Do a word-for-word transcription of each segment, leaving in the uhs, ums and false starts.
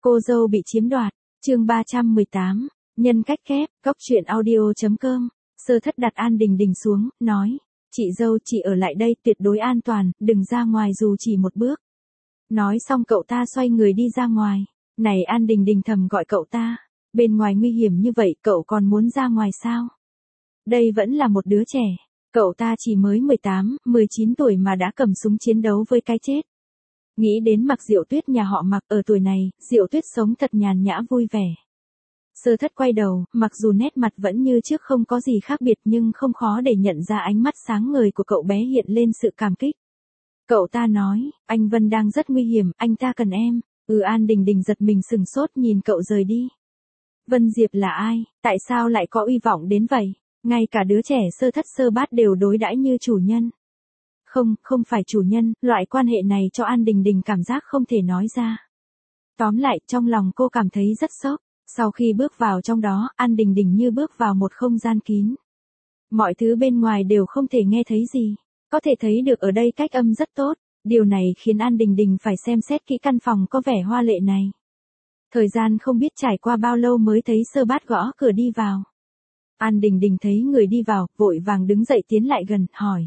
Cô dâu bị chiếm đoạt, chương ba trăm mười tám, nhân cách kép, góc truyện audio.com, Sơ Thất đặt An Đình Đình xuống, nói, chị dâu chị ở lại đây tuyệt đối an toàn, đừng ra ngoài dù chỉ một bước. Nói xong cậu ta xoay người đi ra ngoài, này An Đình Đình thầm gọi cậu ta, bên ngoài nguy hiểm như vậy cậu còn muốn ra ngoài sao? Đây vẫn là một đứa trẻ, cậu ta chỉ mới mười tám, mười chín tuổi mà đã cầm súng chiến đấu với cái chết. Nghĩ đến Mặc Diệu Tuyết nhà họ Mặc ở tuổi này, Diệu Tuyết sống thật nhàn nhã vui vẻ. Sơ Thất quay đầu, mặc dù nét mặt vẫn như trước không có gì khác biệt nhưng không khó để nhận ra ánh mắt sáng ngời của cậu bé hiện lên sự cảm kích. Cậu ta nói, anh Vân đang rất nguy hiểm, anh ta cần em. Ừ. An Đình Đình giật mình sừng sốt nhìn cậu rời đi. Vân Diệp là ai, tại sao lại có uy vọng đến vậy? Ngay cả đứa trẻ Sơ Thất Sơ Bát đều đối đãi như chủ nhân. Không, không phải chủ nhân, loại quan hệ này cho An Đình Đình cảm giác không thể nói ra. Tóm lại, trong lòng cô cảm thấy rất sốc. Sau khi bước vào trong đó, An Đình Đình như bước vào một không gian kín. Mọi thứ bên ngoài đều không thể nghe thấy gì. Có thể thấy được ở đây cách âm rất tốt. Điều này khiến An Đình Đình phải xem xét kỹ căn phòng có vẻ hoa lệ này. Thời gian không biết trải qua bao lâu mới thấy Sơ Bát gõ cửa đi vào. An Đình Đình thấy người đi vào, vội vàng đứng dậy tiến lại gần, hỏi.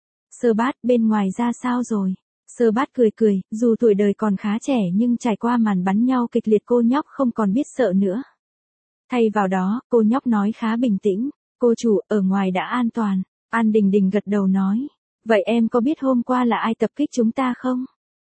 Sơ Bát, bên ngoài ra sao rồi? Sơ Bát cười cười, dù tuổi đời còn khá trẻ nhưng trải qua màn bắn nhau kịch liệt cô nhóc không còn biết sợ nữa. Thay vào đó, cô nhóc nói khá bình tĩnh, cô chủ, ở ngoài đã an toàn. An Đình Đình gật đầu nói, vậy em có biết hôm qua là ai tập kích chúng ta không?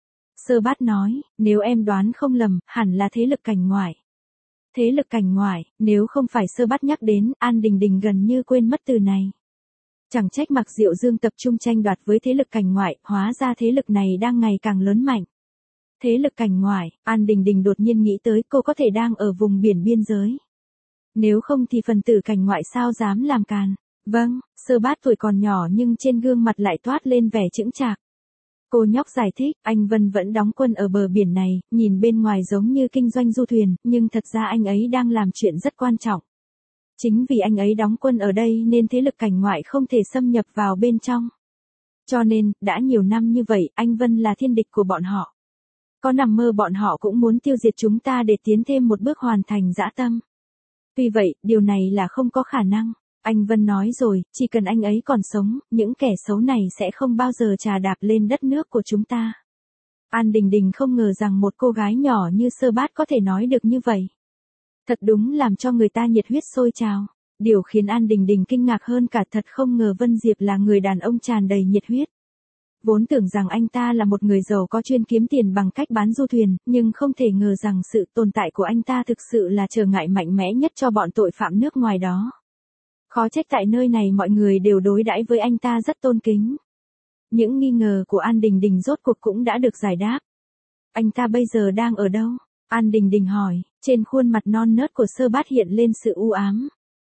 Sơ Bát nói, nếu em đoán không lầm, hẳn là thế lực cảnh ngoại. Thế lực cảnh ngoại, nếu không phải Sơ Bát nhắc đến, An Đình Đình gần như quên mất từ này. Chẳng trách Mặc Diệu Dương tập trung tranh đoạt với thế lực cảnh ngoại, hóa ra thế lực này đang ngày càng lớn mạnh. Thế lực cảnh ngoại, An Đình Đình đột nhiên nghĩ tới cô có thể đang ở vùng biển biên giới. Nếu không thì phần tử cảnh ngoại sao dám làm càn. Vâng, Sơ Bát tuổi còn nhỏ nhưng trên gương mặt lại toát lên vẻ chững chạc. Cô nhóc giải thích, anh Vân vẫn đóng quân ở bờ biển này, nhìn bên ngoài giống như kinh doanh du thuyền, nhưng thật ra anh ấy đang làm chuyện rất quan trọng. Chính vì anh ấy đóng quân ở đây nên thế lực cảnh ngoại không thể xâm nhập vào bên trong. Cho nên, đã nhiều năm như vậy, anh Vân là thiên địch của bọn họ. Có nằm mơ bọn họ cũng muốn tiêu diệt chúng ta để tiến thêm một bước hoàn thành dã tâm. Tuy vậy, điều này là không có khả năng. Anh Vân nói rồi, chỉ cần anh ấy còn sống, những kẻ xấu này sẽ không bao giờ trà đạp lên đất nước của chúng ta. An Đình Đình không ngờ rằng một cô gái nhỏ như Sơ Bát có thể nói được như vậy. Thật đúng làm cho người ta nhiệt huyết sôi trào. Điều khiến An Đình Đình kinh ngạc hơn cả thật không ngờ Vân Diệp là người đàn ông tràn đầy nhiệt huyết. Vốn tưởng rằng anh ta là một người giàu có chuyên kiếm tiền bằng cách bán du thuyền, nhưng không thể ngờ rằng sự tồn tại của anh ta thực sự là trở ngại mạnh mẽ nhất cho bọn tội phạm nước ngoài đó. Khó trách tại nơi này mọi người đều đối đãi với anh ta rất tôn kính. Những nghi ngờ của An Đình Đình rốt cuộc cũng đã được giải đáp. Anh ta bây giờ đang ở đâu? An Đình Đình hỏi, trên khuôn mặt non nớt của Sơ Bát hiện lên sự u ám.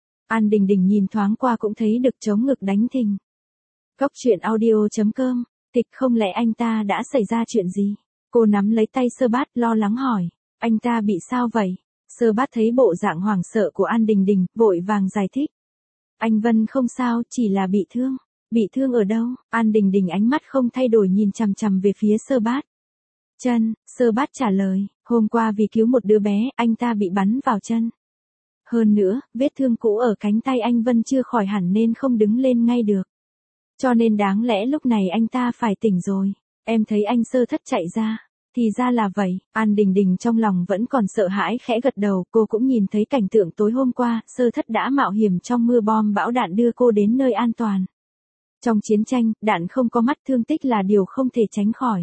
An Đình Đình nhìn thoáng qua cũng thấy được chống ngực đánh thình. Góc truyện audio.com, tịch không lẽ anh ta đã xảy ra chuyện gì? Cô nắm lấy tay Sơ Bát lo lắng hỏi, anh ta bị sao vậy? Sơ Bát thấy bộ dạng hoảng sợ của An Đình Đình, vội vàng giải thích. Anh Vân không sao, chỉ là bị thương. Bị thương ở đâu? An Đình Đình ánh mắt không thay đổi nhìn chằm chằm về phía Sơ Bát. Chân, Sơ Bát trả lời, hôm qua vì cứu một đứa bé, anh ta bị bắn vào chân. Hơn nữa, vết thương cũ ở cánh tay anh Vân chưa khỏi hẳn nên không đứng lên ngay được. Cho nên đáng lẽ lúc này anh ta phải tỉnh rồi. Em thấy anh Sơ Thất chạy ra. Thì ra là vậy, An Đình Đình trong lòng vẫn còn sợ hãi khẽ gật đầu, cô cũng nhìn thấy cảnh tượng tối hôm qua, Sơ Thất đã mạo hiểm trong mưa bom bão đạn đưa cô đến nơi an toàn. Trong chiến tranh, đạn không có mắt thương tích là điều không thể tránh khỏi.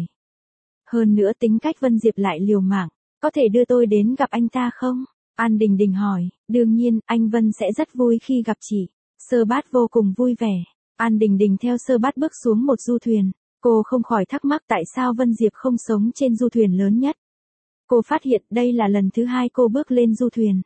Hơn nữa tính cách Vân Diệp lại liều mạng, có thể đưa tôi đến gặp anh ta không? An Đình Đình hỏi, đương nhiên, anh Vân sẽ rất vui khi gặp chị. Sơ Bát vô cùng vui vẻ. An Đình Đình theo Sơ Bát bước xuống một du thuyền. Cô không khỏi thắc mắc tại sao Vân Diệp không sống trên du thuyền lớn nhất. Cô phát hiện đây là lần thứ hai cô bước lên du thuyền.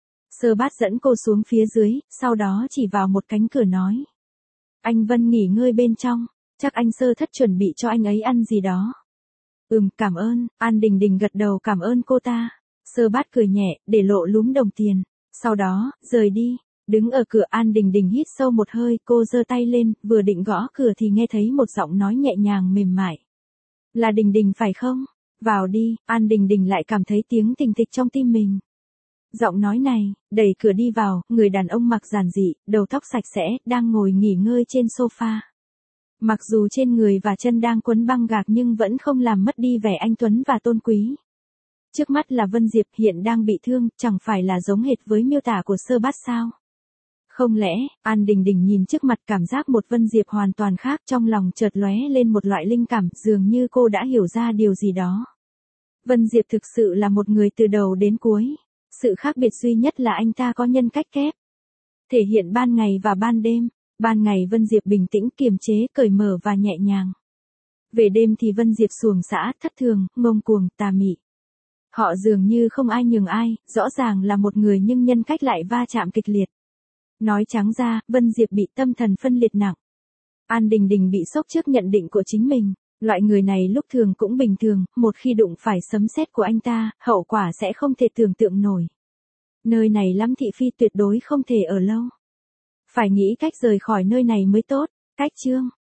Sơ Bát dẫn cô xuống phía dưới, sau đó chỉ vào một cánh cửa nói. Anh Vân nghỉ ngơi bên trong, chắc anh Sơ Thất chuẩn bị cho anh ấy ăn gì đó. Ừm, cảm ơn, An Đình Đình gật đầu cảm ơn cô ta. Sơ Bát cười nhẹ, để lộ lúm đồng tiền. Sau đó, rời đi. Đứng ở cửa An Đình Đình hít sâu một hơi, cô giơ tay lên, vừa định gõ cửa thì nghe thấy một giọng nói nhẹ nhàng mềm mại. Là Đình Đình phải không? Vào đi, An Đình Đình lại cảm thấy tiếng thình thịch trong tim mình. Giọng nói này, đẩy cửa đi vào, người đàn ông mặc giản dị, đầu tóc sạch sẽ, đang ngồi nghỉ ngơi trên sofa. Mặc dù trên người và chân đang quấn băng gạc nhưng vẫn không làm mất đi vẻ anh tuấn và tôn quý. Trước mắt là Vân Diệp hiện đang bị thương, chẳng phải là giống hệt với miêu tả của Sơ Bát sao? Không lẽ, An Đình Đình nhìn trước mặt cảm giác một Vân Diệp hoàn toàn khác, trong lòng chợt lóe lên một loại linh cảm, dường như cô đã hiểu ra điều gì đó. Vân Diệp thực sự là một người từ đầu đến cuối. Sự khác biệt duy nhất là anh ta có nhân cách kép. Thể hiện ban ngày và ban đêm. Ban ngày Vân Diệp bình tĩnh, kiềm chế, cởi mở và nhẹ nhàng. Về đêm thì Vân Diệp xuồng xã, thất thường, ngông cuồng, tà mị. Họ dường như không ai nhường ai, rõ ràng là một người nhưng nhân cách lại va chạm kịch liệt. Nói trắng ra, Vân Diệp bị tâm thần phân liệt nặng. An Đình Đình bị sốc trước nhận định của chính mình. Loại người này lúc thường cũng bình thường, một khi đụng phải sấm sét của anh ta, hậu quả sẽ không thể tưởng tượng nổi. Nơi này lắm thị phi tuyệt đối không thể ở lâu. Phải nghĩ cách rời khỏi nơi này mới tốt. Cách chương